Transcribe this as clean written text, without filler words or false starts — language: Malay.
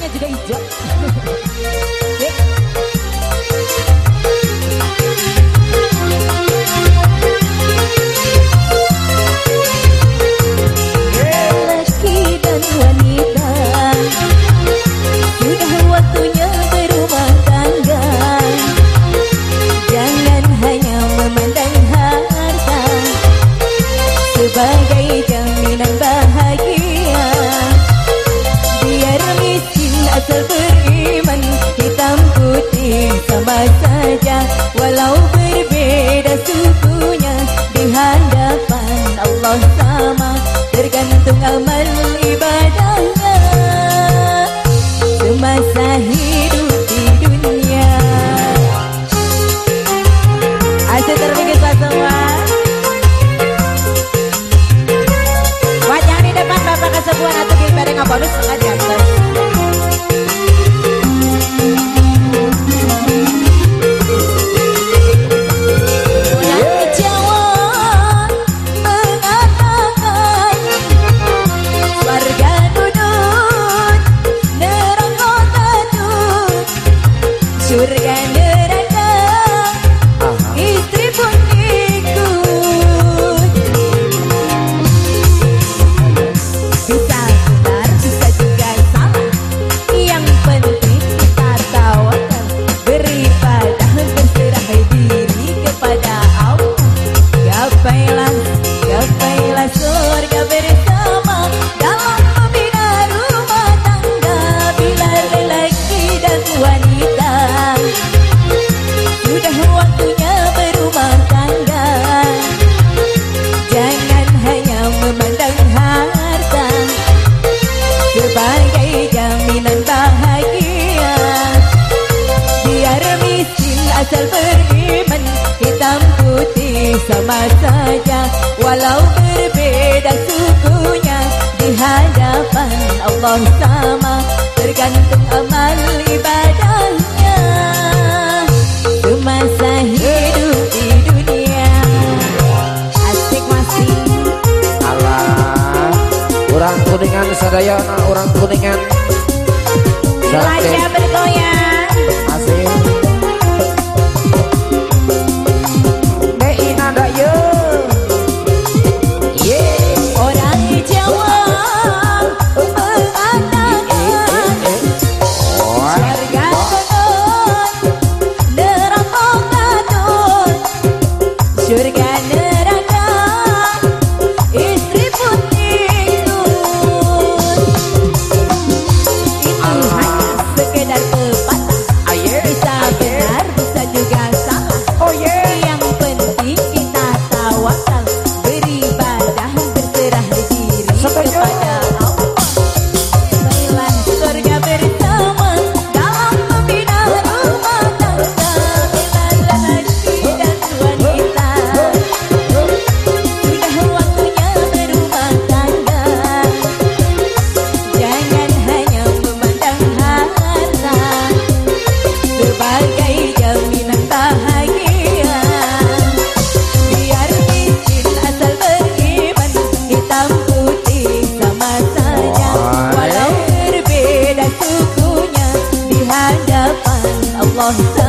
namanya juga hijau. Lelaki dan wanita, sudah waktunya berumah tangga. Jangan hanya memandang harta sebagai jaminan bahagia. Biar miskin asal beriman, hitam putih sama saja. Walau berbeda sukunya, di hadapan Allah sama. Tergantung amal ibadahnya semasa hidup di dunia. Asik terbikin semua. Wajah di depan bapak kesepuan atau gil bareng bonus sengaja. Surga neraka, istri pun ikut. Bisa benar, bisa juga salah. Yang penting kita tawakal, beribadah, berserah diri kepada Allah. Gapailah surga bersama dalam membina rumah tangga. Bila lelaki dan wanita sudah waktunya berumah tangga, jangan hanya memandang harta sebagai jaminan bahagia. Biar miskin asal beriman, hitam putih sama saja. Walau berbeda sukunya, di hadapan Allah sama. Tergantung amal ibadahnya semasa hidup di dunia. Asik masih. Alah, orang Kuningan sadaya, orang Kuningan. Raja bergoyang. Asik. Deina daya. Orang Jawa mengatakan surga konon, neraka konon. Surga neraka, istri pun ikut. Itu hanya sekedar pepatah, bisa benar, bisa juga salah. Yang penting kita tawakal, beribadah, berserah diri kepada Allah. Gapailah surga bersama dalam membina rumah tangga. Bila lelaki dan wanita sudah waktunya berumah tangga, jangan hanya memandang harta sebagai jaminan bahagia. Biar miskin asal beriman, hitam putih sama saja. Walau berbeda sukunya, di hadapan Allah